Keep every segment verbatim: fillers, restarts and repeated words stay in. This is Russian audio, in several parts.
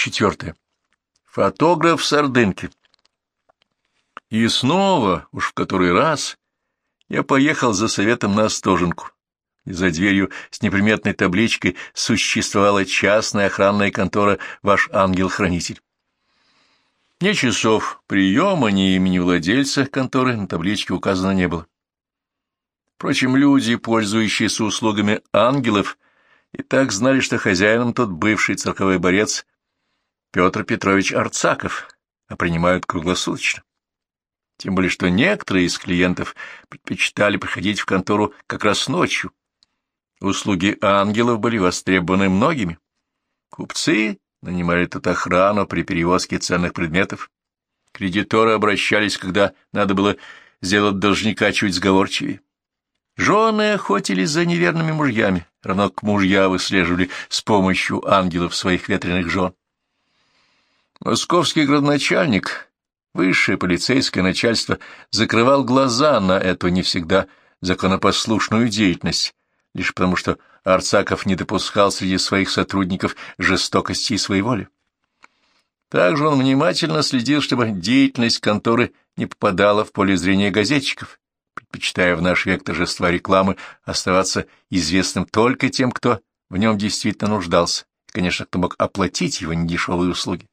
четвертое. Фотограф с Ордынки. И снова, уж в который раз, я поехал за советом на Остоженку, и за дверью с неприметной табличкой существовала частная охранная контора «Ваш ангел-хранитель». Ни часов приема, ни имени владельца конторы на табличке указано не было. Впрочем, люди, пользующиеся услугами ангелов, и так знали, что хозяином тот бывший цирковой борец Петр Петрович Арцаков, а принимают круглосуточно. Тем более, что некоторые из клиентов предпочитали приходить в контору как раз ночью. Услуги ангелов были востребованы многими. Купцы нанимали тут охрану при перевозке ценных предметов. Кредиторы обращались, когда надо было сделать должника чуть сговорчивее. Жены охотились за неверными мужьями, равно как мужья выслеживали с помощью ангелов своих ветреных жен. Московский градоначальник, высшее полицейское начальство, закрывал глаза на эту не всегда законопослушную деятельность, лишь потому что Арцаков не допускал среди своих сотрудников жестокости и своеволия. Также он внимательно следил, чтобы деятельность конторы не попадала в поле зрения газетчиков, предпочитая в наш век торжества рекламы оставаться известным только тем, кто в нем действительно нуждался, и, конечно, кто мог оплатить его недешевые услуги.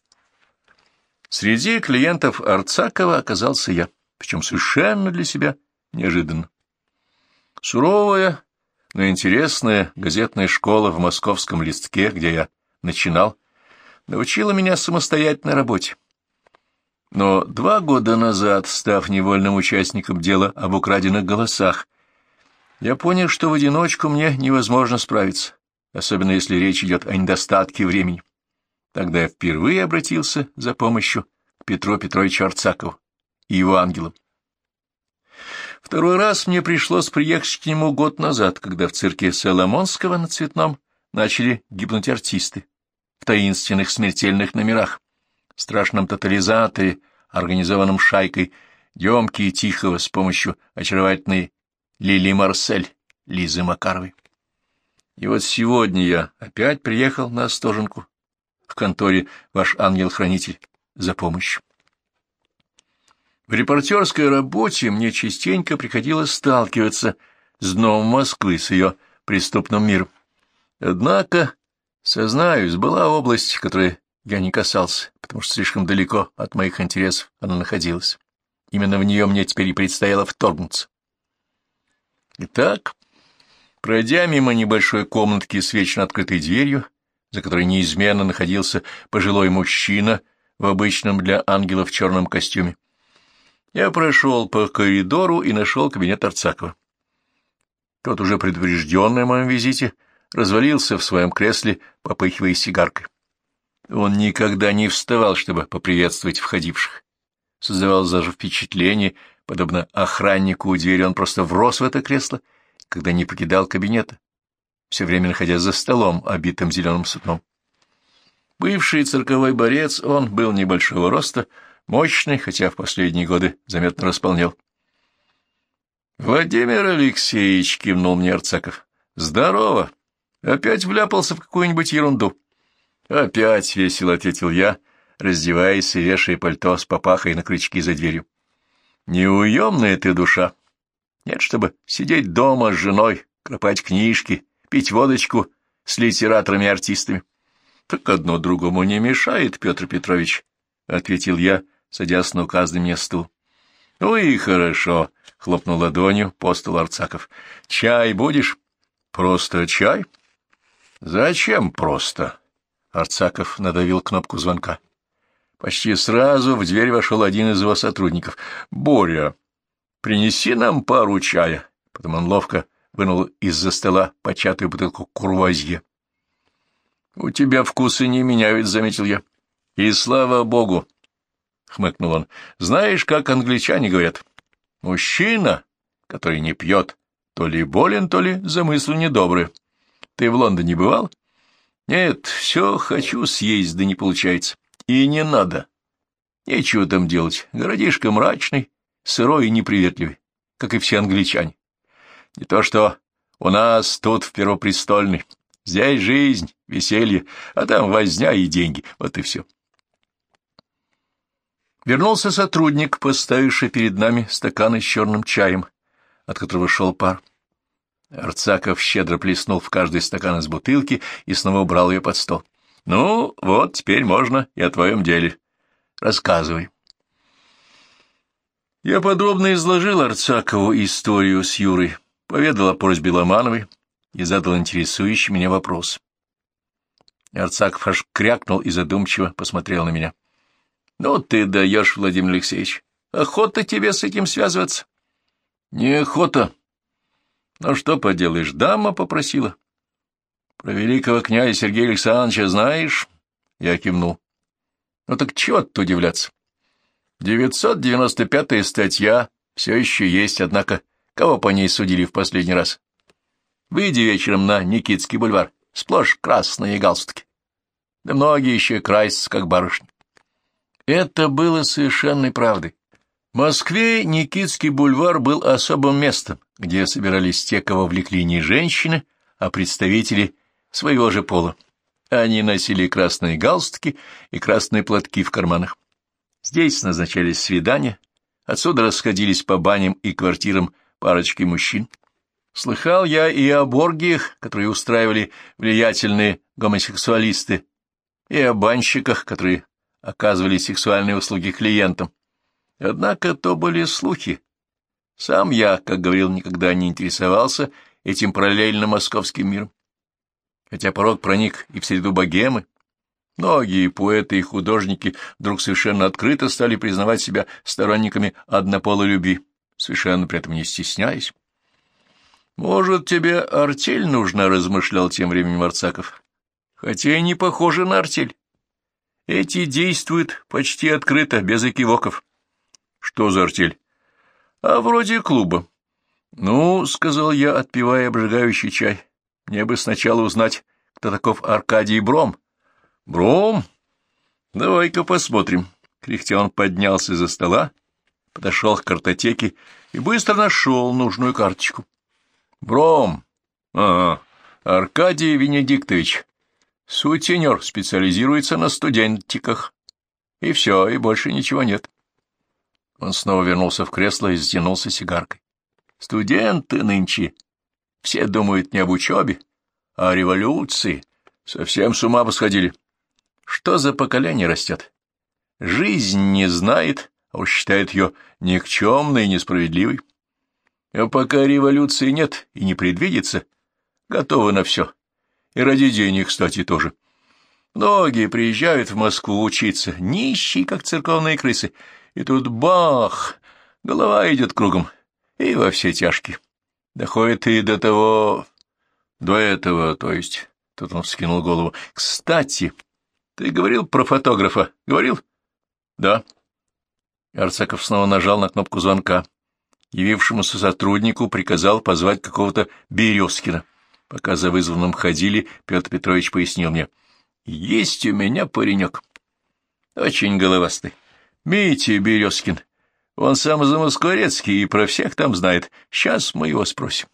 Среди клиентов Арцакова оказался я, причем совершенно для себя неожиданно. Суровая, но интересная газетная школа в московском листке, где я начинал, научила меня самостоятельной работе. Но два года назад, став невольным участником дела об украденных голосах, я понял, что в одиночку мне невозможно справиться, особенно если речь идет о недостатке времени. Тогда я впервые обратился за помощью к Петру Петровичу Арцакову и его ангелам. Второй раз мне пришлось приехать к нему год назад, когда в цирке Соломонского на Цветном начали гибнуть артисты в таинственных смертельных номерах, в страшном тотализаторе, организованном шайкой Демки и Тихого с помощью очаровательной Лили Марсель, Лизы Макаровой. И вот сегодня я опять приехал на Остоженку, к конторе «Ваш ангел-хранитель», за помощью. В репортерской работе мне частенько приходилось сталкиваться с дном Москвы, с ее преступным миром. Однако, сознаюсь, была область, которой я не касался, потому что слишком далеко от моих интересов она находилась. Именно в нее мне теперь и предстояло вторгнуться. Итак, пройдя мимо небольшой комнатки с вечно открытой дверью, за которой неизменно находился пожилой мужчина в обычном для ангелов черном костюме, я прошел по коридору и нашел кабинет Арцакова. Тот, уже предупрежденный о моем визите, развалился в своем кресле, попыхивая сигаркой. Он никогда не вставал, чтобы поприветствовать входивших. Создавал даже впечатление, подобно охраннику у двери, он просто врос в это кресло, когда не покидал кабинета, все время находясь за столом, обитым зеленым сукном. Бывший цирковой борец, он был небольшого роста, мощный, хотя в последние годы заметно располнел. — Владимир Алексеевич, — кивнул мне Арцаков, — здорово! Опять вляпался в какую-нибудь ерунду. — Опять, — весело ответил я, раздеваясь и вешая пальто с папахой на крючки за дверью. — Неуемная ты душа. Нет, чтобы сидеть дома с женой, кропать книжки, пить водочку с литераторами и артистами. — Так одно другому не мешает, Петр Петрович, — ответил я, садясь на указанный мне стул. — Ну и хорошо, — хлопнул ладонью по столу Арцаков. — Чай будешь? — Просто чай? — Зачем просто? Арцаков надавил кнопку звонка. Почти сразу в дверь вошел один из его сотрудников. — Боря, принеси нам пару чая. Потом он ловко вынул из-за стола початую бутылку курвозье. — У тебя вкусы не меняют, — заметил я. — И слава богу, — хмыкнул он. — Знаешь, как англичане говорят, мужчина, который не пьет, то ли болен, то ли замыслы недобрые. Ты в Лондоне бывал? — Нет, все хочу съесть, да не получается. И не надо. Нечего там делать. Городишко мрачный, сырой и неприветливый, как и все англичане. Не то что у нас тут в Первопрестольной. Здесь жизнь, веселье, а там возня и деньги. Вот и все. Вернулся сотрудник, поставивший перед нами стаканы с черным чаем, от которого шел пар. Арцаков щедро плеснул в каждый стакан из бутылки и снова убрал ее под стол. — Ну, вот, теперь можно и о твоем деле. Рассказывай. Я подробно изложил Арцакову историю с Юрой, поведал о просьбе Ломановой и задал интересующий меня вопрос. Арцаков аж крякнул и задумчиво посмотрел на меня. — Ну ты даешь, Владимир Алексеевич. Охота тебе с этим связываться? — Неохота. — Ну что поделаешь, дама попросила. — Про великого князя Сергея Александровича знаешь? Я кивнул. — Ну так чего тут удивляться? девятьсот девяносто пятая статья все еще есть, однако кого по ней судили в последний раз? Выйди вечером на Никитский бульвар, сплошь красные галстуки. Да многие еще красятся, как барышни. Это было совершенной правдой. В Москве Никитский бульвар был особым местом, где собирались те, кого влекли не женщины, а представители своего же пола. Они носили красные галстуки и красные платки в карманах. Здесь назначались свидания, отсюда расходились по баням и квартирам парочки мужчин. Слыхал я и об оргиях, которые устраивали влиятельные гомосексуалисты, и о банщиках, которые оказывали сексуальные услуги клиентам. Однако то были слухи. Сам я, как говорил, никогда не интересовался этим параллельно московским миром. Хотя порог проник и в среду богемы, многие поэты и художники вдруг совершенно открыто стали признавать себя сторонниками однополой любви, совершенно при этом не стесняясь. «Может, тебе артель нужна?» — размышлял тем временем Арцаков. «Хотя и не похоже на артель. Эти действуют почти открыто, без экивоков». «Что за артель?» «А вроде клуба». «Ну, — сказал я, отпивая обжигающий чай, — мне бы сначала узнать, кто таков Аркадий Бром». «Бром? Давай-ка посмотрим». Кряхтя он поднялся из-за стола, подошел к картотеке и быстро нашел нужную карточку. «Бром. Ага. Аркадий Венедиктович. Сутенер, специализируется на студентиках. И все, и больше ничего нет». Он снова вернулся в кресло и затянулся сигаркой. «Студенты нынче все думают не об учебе, а о революции. Совсем с ума посходили. Что за поколение растет? Жизнь не знает, а уж считает ее никчемной и несправедливой. А пока революции нет и не предвидится, готовы на все. И ради денег, кстати, тоже. Многие приезжают в Москву учиться, нищие, как церковные крысы, и тут бах, голова идет кругом, и во все тяжкие. Доходит и до того, до этого, то есть... Тут он вскинул голову. — Кстати, ты говорил про фотографа? Говорил? — Да. Арцаков снова нажал на кнопку звонка. Явившемуся сотруднику приказал позвать какого-то Березкина. Пока за вызванным ходили, Петр Петрович пояснил мне. — Есть у меня паренек. Очень головастый. Митя Березкин. Он сам замоскворецкий и про всех там знает. Сейчас мы его спросим.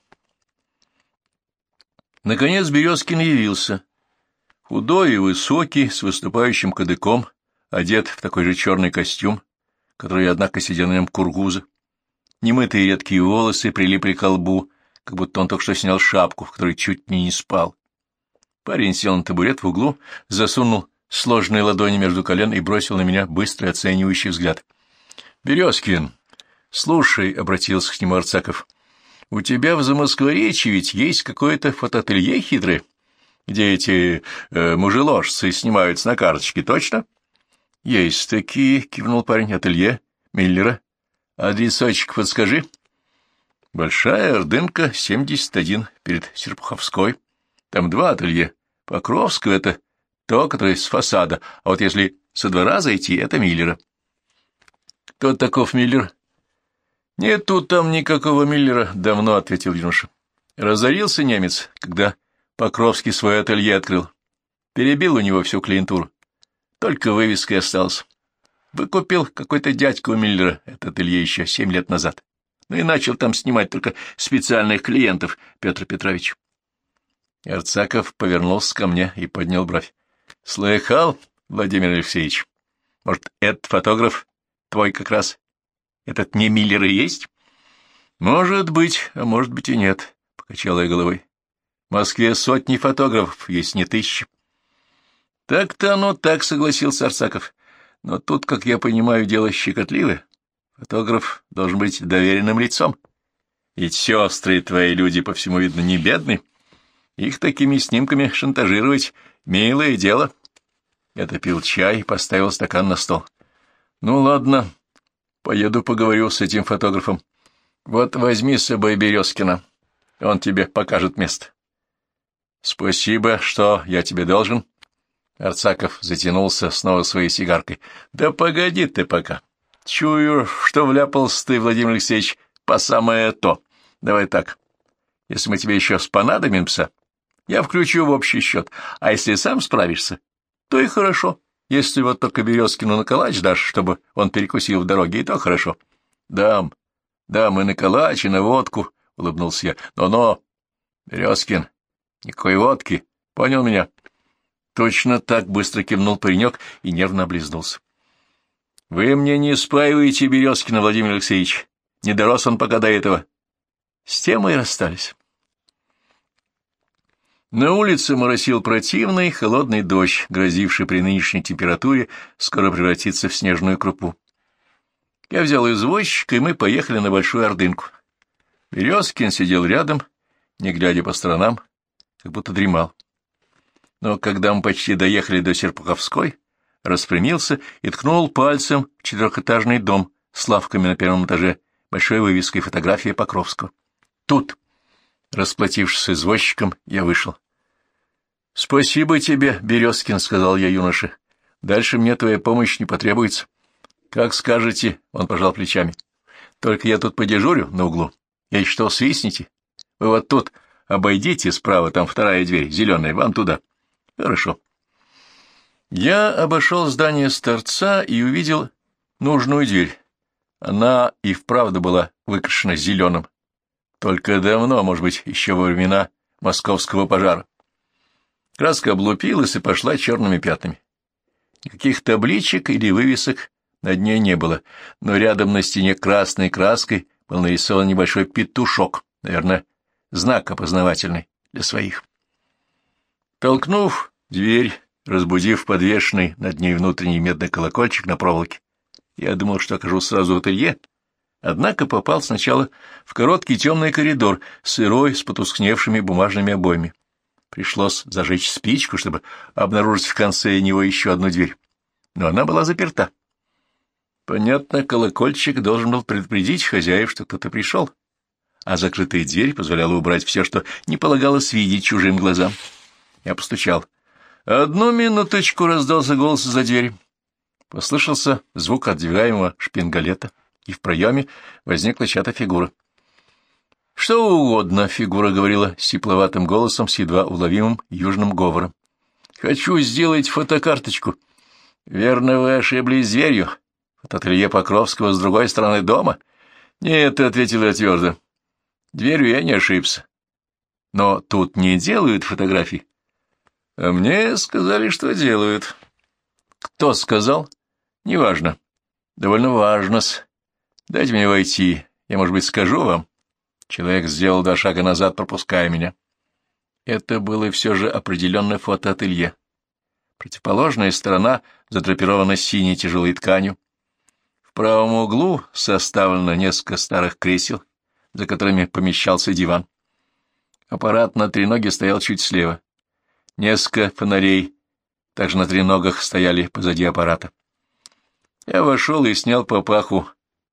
Наконец Березкин явился. Худой и высокий, с выступающим кадыком, одет в такой же черный костюм, который, однако, сидел на нем кургуза. Немытые редкие волосы прилипли к лбу, как будто он только что снял шапку, в которой чуть не не спал. Парень сел на табурет в углу, засунул сложные ладони между колен и бросил на меня быстрый оценивающий взгляд. — Березкин, слушай, — обратился к нему Арцаков, — у тебя в Замоскворечье ведь есть какое-то фотоателье хитрое, где эти э, мужеложцы снимаются на карточке, точно? — Есть такие, — кивнул парень, — ателье Миллера. — Адресочек подскажи. — Большая Ордынка, семьдесят один, перед Серпуховской. Там два ателье. Покровского — это то, которое с фасада, а вот если со двора зайти, это Миллера. — Кто таков Миллер? — Нету там никакого Миллера, — давно ответил юноша. Разорился немец, когда Покровский свое ателье открыл. Перебил у него всю клиентуру. Только вывеска и осталась. Выкупил какой-то дядька у Миллера это ателье еще семь лет назад. Ну и начал там снимать только специальных клиентов, Петр Петрович. Арцаков повернулся ко мне и поднял бровь. — Слыхал, Владимир Алексеевич? Может, этот фотограф твой как раз? Этот не Миллер и есть? — Может быть, а может быть и нет, — покачала я головой. — В Москве сотни фотографов, есть не тысячи. — Так-то оно так, — согласился Арцаков. — Но тут, как я понимаю, дело щекотливое. Фотограф должен быть доверенным лицом. Ведь сестры твои люди, по всему видно, не бедны. Их такими снимками шантажировать — милое дело. Я допил чай и поставил стакан на стол. — Ну, ладно, поеду поговорю с этим фотографом. Вот возьми с собой Березкина, он тебе покажет место. — Спасибо, что я тебе должен. Арцаков затянулся снова своей сигаркой. — Да погоди ты пока. Чую, что вляпался ты, Владимир Алексеевич, по самое то. Давай так, если мы тебе еще спонадобимся, я включу в общий счет, а если сам справишься, то и хорошо. Если вот только Березкину на калач дашь, чтобы он перекусил в дороге, и то хорошо. — Дам, дам и на калач, и на водку, — улыбнулся я. — Но-но, Березкин, никакой водки, понял меня? Точно так быстро кивнул паренек и нервно облизнулся. — Вы мне не спаиваете Березкина, Владимир Алексеевич. Не дорос он пока до этого. С тем мы и расстались. На улице моросил противный холодный дождь, грозивший при нынешней температуре скоро превратиться в снежную крупу. Я взял извозчика, и мы поехали на Большую Ордынку. Березкин сидел рядом, не глядя по сторонам, как будто дремал. Но когда мы почти доехали до Серпуховской, распрямился и ткнул пальцем в четырехэтажный дом с лавками на первом этаже, большой вывеской фотография Покровского. Тут, расплатившись с извозчиком, я вышел. — Спасибо тебе, Березкин, — сказал я юноше. — Дальше мне твоя помощь не потребуется. — Как скажете, — он пожал плечами. — Только я тут подежурю на углу. Если что, свистните. Вы вот тут обойдите справа, там вторая дверь, зеленая, вам туда. — Хорошо. Я обошел здание с торца и увидел нужную дверь. Она и вправду была выкрашена зеленым. Только давно, может быть, еще во времена московского пожара. Краска облупилась и пошла черными пятнами. Никаких табличек или вывесок над ней не было, но рядом на стене красной краской был нарисован небольшой петушок, наверное, знак опознавательный для своих. Толкнув дверь, разбудив подвешенный над ней внутренний медный колокольчик на проволоке, я думал, что окажусь сразу в ателье, однако попал сначала в короткий темный коридор, сырой, с потускневшими бумажными обоями. Пришлось зажечь спичку, чтобы обнаружить в конце него еще одну дверь, но она была заперта. Понятно, колокольчик должен был предупредить хозяев, что кто-то пришел, а закрытая дверь позволяла убрать все, что не полагалось видеть чужим глазам. Я постучал. «Одну минуточку!» — раздался голос за дверью. Послышался звук отдвигаемого шпингалета, и в проеме возникла чья-то фигура. «Что угодно», — фигура говорила сипловатым голосом с едва уловимым южным говором. «Хочу сделать фотокарточку». «Верно, вы ошиблись дверью. Фотоателье Покровского с другой стороны дома?» «Нет», — ответил я твердо. «Дверью я не ошибся. Но тут не делают фотографий». «А мне сказали, что делают». «Кто сказал?» «Неважно». «Довольно важно-с. Дайте мне войти. Я, может быть, скажу вам». Человек сделал два шага назад, пропуская меня. Это было все же определенное фотоателье. Противоположная сторона задрапирована синей тяжелой тканью. В правом углу составлено несколько старых кресел, за которыми помещался диван. Аппарат на треноге стоял чуть слева. Несколько фонарей также на треногах стояли позади аппарата. Я вошел и снял папаху,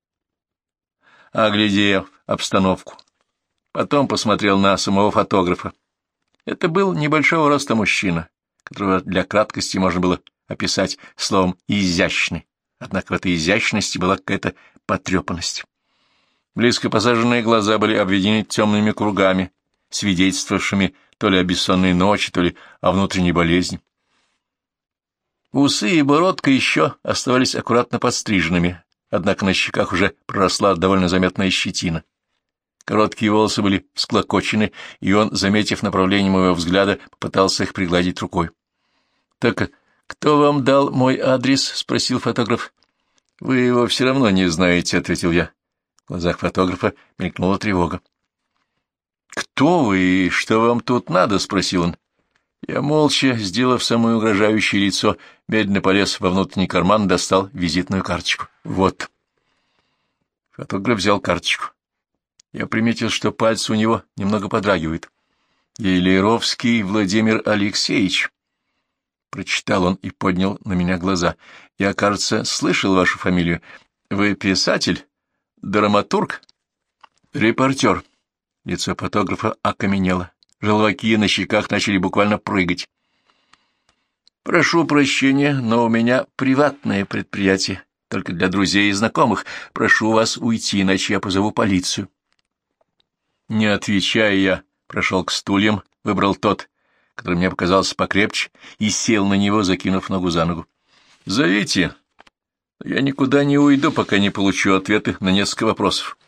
оглядев обстановку. Потом посмотрел на самого фотографа. Это был небольшого роста мужчина, которого для краткости можно было описать словом «изящный». Однако в этой изящности была какая-то потрепанность. Близко посаженные глаза были обведены темными кругами, свидетельствовавшими то ли о бессонной ночи, то ли о внутренней болезни. Усы и бородка еще оставались аккуратно подстриженными, однако на щеках уже проросла довольно заметная щетина. Короткие волосы были всклокочены, и он, заметив направление моего взгляда, попытался их пригладить рукой. — Так кто вам дал мой адрес? — спросил фотограф. — Вы его все равно не знаете, — ответил я. В глазах фотографа мелькнула тревога. — Кто вы и что вам тут надо? — спросил он. Я молча, сделав самое угрожающее лицо, медленно полез во внутренний карман и достал визитную карточку. Вот. Фотограф взял карточку. Я приметил, что пальцы у него немного подрагивают. Елеровский Владимир Алексеевич. Прочитал он и поднял на меня глаза. Я, кажется, слышал вашу фамилию. Вы писатель? Драматург? Репортер. Лицо фотографа окаменело. Желваки на щеках начали буквально прыгать. Прошу прощения, но у меня приватное предприятие, только для друзей и знакомых. Прошу вас уйти, иначе я позову полицию. Не отвечая, я прошел к стульям, выбрал тот, который мне показался покрепче, и сел на него, закинув ногу за ногу. — Зовите. Я никуда не уйду, пока не получу ответы на несколько вопросов.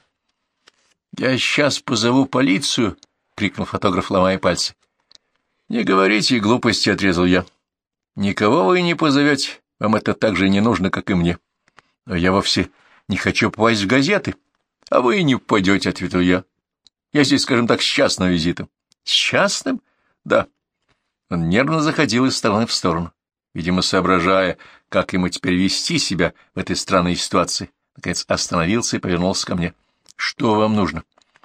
— Я сейчас позову полицию, — крикнул фотограф, ломая пальцы. — Не говорите глупости, — отрезал я. — Никого вы не позовете, вам это так же не нужно, как и мне. Но я вовсе не хочу попасть в газеты. — А вы и не попадете, — ответил я. Я здесь, скажем так, с частным визитом. — С частным? — Да. Он нервно заходил из стороны в сторону, видимо, соображая, как ему теперь вести себя в этой странной ситуации. Наконец остановился и повернулся ко мне. — Что вам нужно?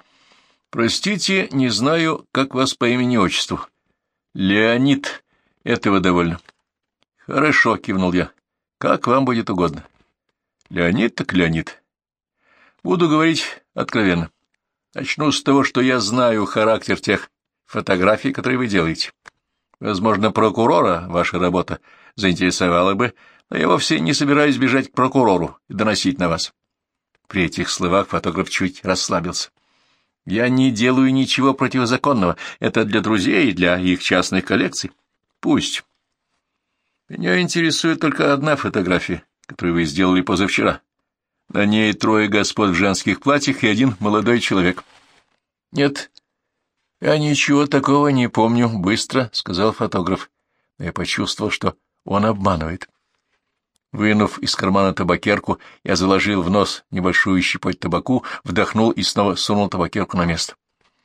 — Простите, не знаю, как вас по имени-отчеству. — Леонид. Этого довольно. — Хорошо, — кивнул я. — Как вам будет угодно. — Леонид так Леонид. Буду говорить откровенно. Начну с того, что я знаю характер тех фотографий, которые вы делаете. Возможно, прокурора ваша работа заинтересовала бы, но я вовсе не собираюсь бежать к прокурору и доносить на вас. При этих словах фотограф чуть расслабился. Я не делаю ничего противозаконного. Это для друзей и для их частных коллекций. Пусть. Меня интересует только одна фотография, которую вы сделали позавчера. На ней трое господ в женских платьях и один молодой человек. — Нет, я ничего такого не помню, — быстро сказал фотограф. Но я почувствовал, что он обманывает. Вынув из кармана табакерку, я заложил в нос небольшую щепоть табаку, вдохнул и снова сунул табакерку на место.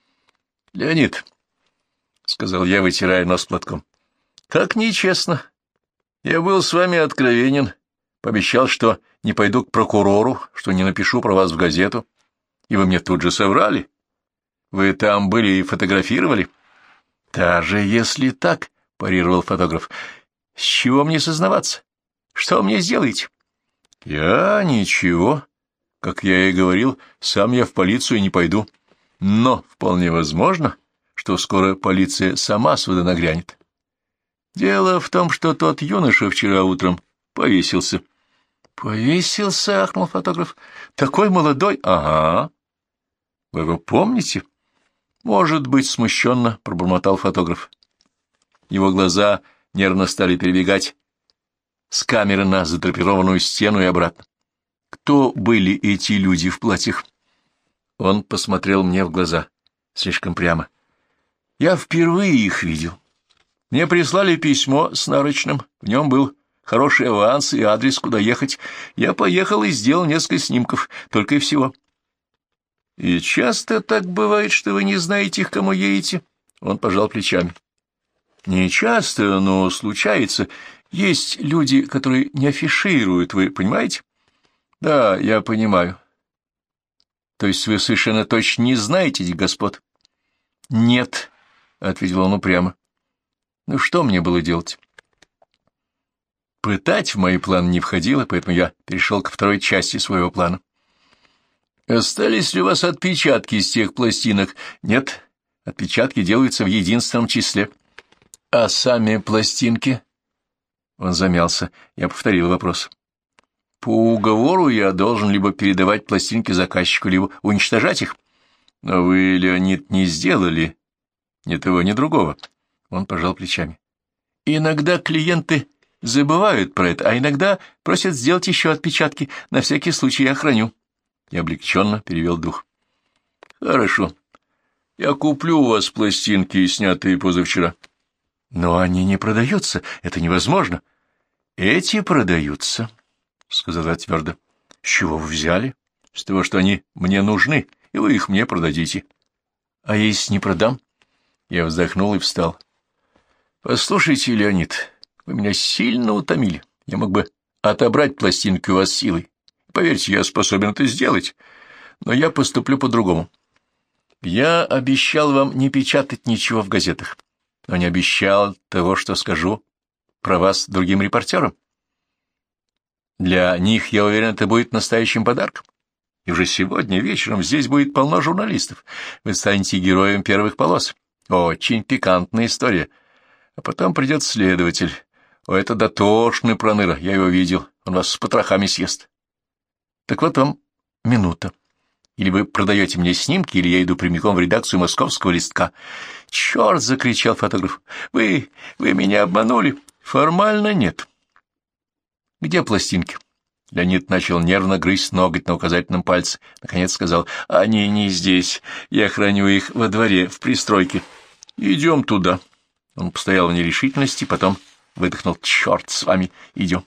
— Леонид, — сказал я, вытирая нос платком, — так нечестно. Я был с вами откровенен. Пообещал, что не пойду к прокурору, что не напишу про вас в газету. И вы мне тут же соврали. Вы там были и фотографировали? — Даже если так, — парировал фотограф, — с чего мне сознаваться? Что вы мне сделаете? — Я ничего. Как я и говорил, сам я в полицию не пойду. Но вполне возможно, что скоро полиция сама сюда нагрянет. Дело в том, что тот юноша вчера утром повесился. — Повесился, — ахнул фотограф. — Такой молодой. — Ага. — Вы его помните? — Может быть, смущенно, — пробормотал фотограф. Его глаза нервно стали перебегать с камеры на задрапированную стену и обратно. — Кто были эти люди в платьях? Он посмотрел мне в глаза, слишком прямо. — Я впервые их видел. Мне прислали письмо с нарочным, в нем был хороший аванс и адрес, куда ехать. Я поехал и сделал несколько снимков, только и всего. — И часто так бывает, что вы не знаете, к кому едете? Он пожал плечами. — Не часто, но случается. Есть люди, которые не афишируют, вы понимаете? — Да, я понимаю. — То есть вы совершенно точно не знаете этих господ? — Нет, — ответил он упрямо. — Ну что мне было делать? Пытать в мои планы не входило, поэтому я перешел ко второй части своего плана. Остались ли у вас отпечатки из тех пластинок? Нет, отпечатки делаются в единственном числе. А сами пластинки? Он замялся. Я повторил вопрос. По уговору я должен либо передавать пластинки заказчику, либо уничтожать их. Но вы, Леонид, не сделали ни того, ни другого. Он пожал плечами. Иногда клиенты забывают про это, а иногда просят сделать еще отпечатки. На всякий случай я храню. Я облегченно перевел дух. Хорошо. Я куплю у вас пластинки, снятые позавчера. Но они не продаются, это невозможно. Эти продаются, — сказал я твердо. С чего вы взяли? С того, что они мне нужны, и вы их мне продадите. А если не продам? Я вздохнул и встал. Послушайте, Леонид, вы меня сильно утомили. Я мог бы отобрать пластинки у вас силой. Поверьте, я способен это сделать, но я поступлю по-другому. Я обещал вам не печатать ничего в газетах, но не обещал того, что скажу про вас другим репортерам. Для них, я уверен, это будет настоящим подарком. И уже сегодня вечером здесь будет полно журналистов. Вы станете героем первых полос. Очень пикантная история. А потом придет следователь. О, это дотошный проныра, я его видел. Он вас с потрохами съест. Так вот вам минута. Или вы продаете мне снимки, или я иду прямиком в редакцию московского листка. «Черт!» — закричал фотограф. «Вы... вы меня обманули?» «Формально нет». «Где пластинки?» Леонид начал нервно грызть ноготь на указательном пальце. Наконец сказал: «Они не здесь. Я храню их во дворе, в пристройке. Идем туда». Он постоял в нерешительности, потом выдохнул: «Черт с вами, идем».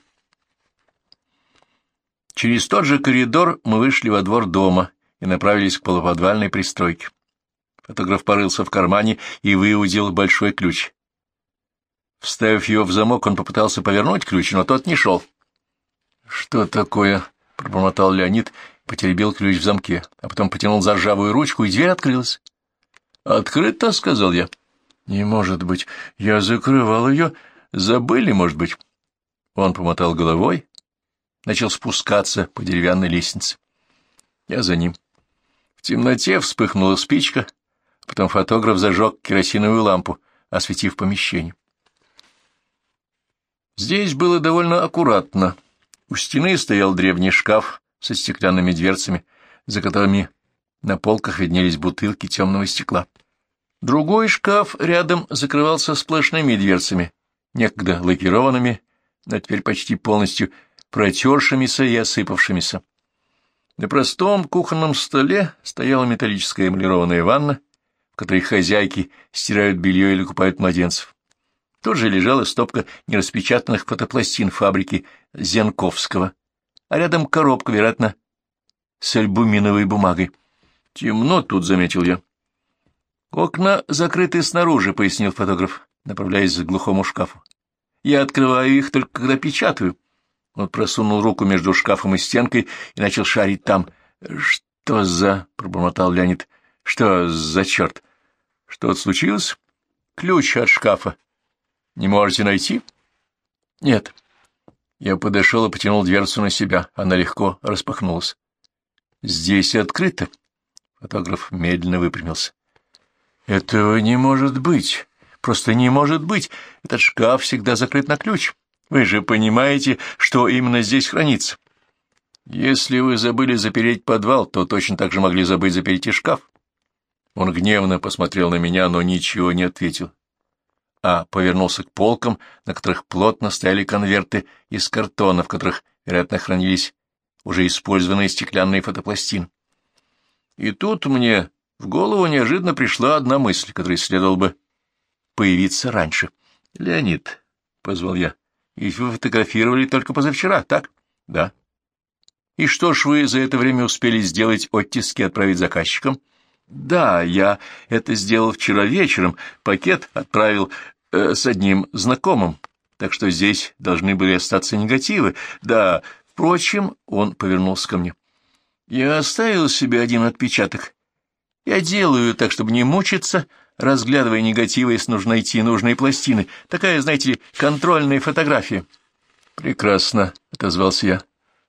Через тот же коридор мы вышли во двор дома и направились к полуподвальной пристройке. Фотограф порылся в кармане и выудил большой ключ. Вставив его в замок, он попытался повернуть ключ, но тот не шел. — Что такое? — пробормотал Леонид, потеребил ключ в замке, а потом потянул за ржавую ручку, и дверь открылась. — Открыто, — сказал я. — Не может быть. Я закрывал ее. Забыли, может быть. Он помотал головой, начал спускаться по деревянной лестнице. Я за ним. В темноте вспыхнула спичка, потом фотограф зажег керосиновую лампу, осветив помещение. Здесь было довольно аккуратно. У стены стоял древний шкаф со стеклянными дверцами, за которыми на полках виднелись бутылки темного стекла. Другой шкаф рядом закрывался сплошными дверцами, некогда лакированными, но теперь почти полностью протершимися и осыпавшимися. На простом кухонном столе стояла металлическая эмалированная ванна, в которой хозяйки стирают белье или купают младенцев. Тут же лежала стопка нераспечатанных фотопластин фабрики Зенковского, а рядом коробка, вероятно, с альбуминовой бумагой. «Темно тут», — заметил я. «Окна закрыты снаружи», — пояснил фотограф, направляясь к глухому шкафу. «Я открываю их только когда печатаю». Он просунул руку между шкафом и стенкой и начал шарить там. «Что за...» — пробормотал Леонид. «Что за черт? Что-то случилось? Ключ от шкафа. Не можете найти?» «Нет». Я подошел и потянул дверцу на себя. Она легко распахнулась. «Здесь открыто». Фотограф медленно выпрямился. «Этого не может быть. Просто не может быть. Этот шкаф всегда закрыт на ключ. Вы же понимаете, что именно здесь хранится. Если вы забыли запереть подвал, то точно так же могли забыть запереть и шкаф». Он гневно посмотрел на меня, но ничего не ответил, а повернулся к полкам, на которых плотно стояли конверты из картона, в которых, вероятно, хранились уже использованные стеклянные фотопластины. И тут мне в голову неожиданно пришла одна мысль, которая следовало бы появиться раньше. — Леонид, — позвал я, — ведь вы фотографировали только позавчера, так? — Да. — И что ж вы за это время успели сделать оттиски и отправить заказчикам? — Да, я это сделал вчера вечером, пакет отправил э, с одним знакомым, так что здесь должны были остаться негативы. Да, впрочем, он повернулся ко мне. Я оставил себе один отпечаток. Я делаю так, чтобы не мучиться, разглядывая негативы, если нужно найти нужные пластины. Такая, знаете ли, контрольная фотография. — Прекрасно, — отозвался я.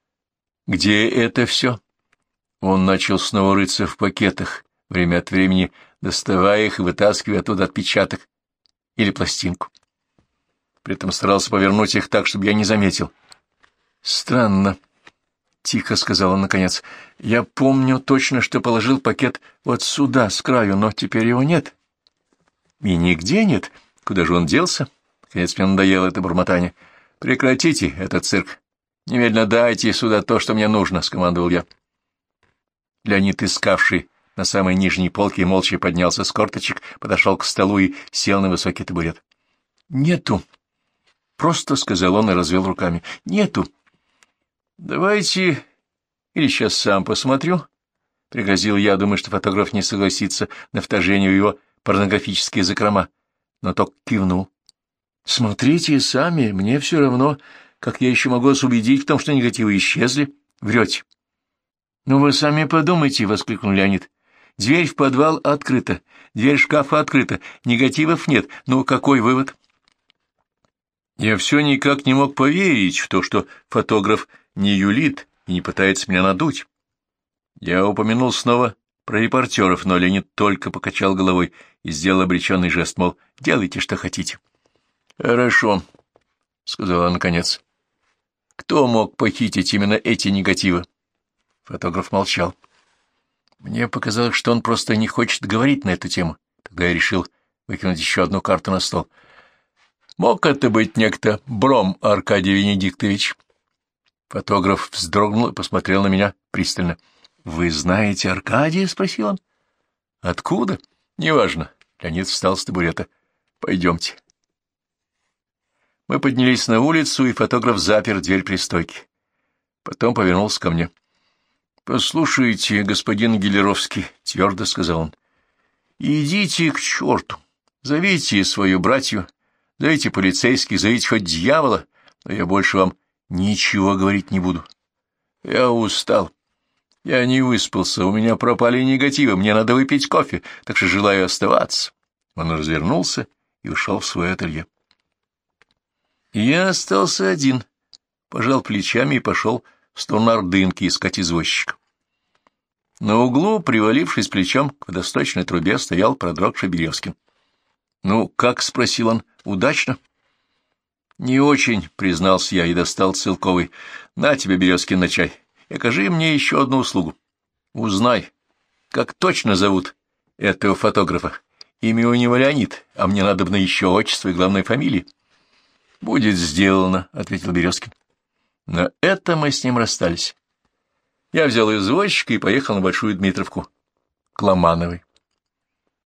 — Где это все? Он начал снова рыться в пакетах, время от времени доставая их и вытаскивая оттуда отпечаток или пластинку. При этом старался повернуть их так, чтобы я не заметил. — Странно, — тихо сказал он наконец. — Я помню точно, что положил пакет вот сюда, с краю, но теперь его нет. — И нигде нет. Куда же он делся? Наконец мне надоело это бормотание. — Прекратите этот цирк. Немедленно дайте сюда то, что мне нужно, — скомандовал я. Леонид, искавший на самой нижней полке и молча поднялся с корточек, подошел к столу и сел на высокий табурет. — Нету. — просто сказал он и развел руками. — Нету. — Давайте... Или сейчас сам посмотрю. Пригрозил я, думаю, что фотограф не согласится на вторжение в его порнографические закрома. Но тот кивнул. — Смотрите сами, мне все равно, как я еще могу вас убедить в том, что негативы исчезли. Врете. — Ну вы сами подумайте, — воскликнул Леонид. — Дверь в подвал открыта, дверь шкафа открыта, негативов нет. Ну, какой вывод? Я все никак не мог поверить в то, что фотограф не юлит и не пытается меня надуть. Я упомянул снова про репортеров, но Леонид только покачал головой и сделал обреченный жест, мол, делайте, что хотите. — Хорошо, — сказала наконец. — Кто мог похитить именно эти негативы? Фотограф молчал. Мне показалось, что он просто не хочет говорить на эту тему. Тогда я решил выкинуть еще одну карту на стол. — Мог это быть некто Бром Аркадий Венедиктович? Фотограф вздрогнул и посмотрел на меня пристально. — Вы знаете Аркадия? — спросил он. — Откуда? — Неважно. Леонид встал с табурета. — Пойдемте. Мы поднялись на улицу, и фотограф запер дверь пристойки. Потом повернулся ко мне. — Послушайте, господин Гелеровский, — твердо сказал он, — идите к черту, зовите свою братью, зовите полицейских, зовите хоть дьявола, но я больше вам ничего говорить не буду. Я устал. Я не выспался, у меня пропали негативы, мне надо выпить кофе, так что желаю оставаться. Он развернулся и ушел в свое ателье. Я остался один, пожал плечами и пошел в сторону Ордынки искать извозчика. На углу, привалившись плечом к водосточной трубе, стоял продрогший Березкин. — Ну, как? — спросил он. — Удачно? — Не очень, — признался я и достал целковый. — На тебе, Березкин, на чай. И окажи мне еще одну услугу. Узнай, как точно зовут этого фотографа. Имя у него Леонид, а мне надобно еще отчество и главной фамилии. — Будет сделано, — ответил Березкин. На это мы с ним расстались. Я взял извозчика и поехал на Большую Дмитровку к Ломановой.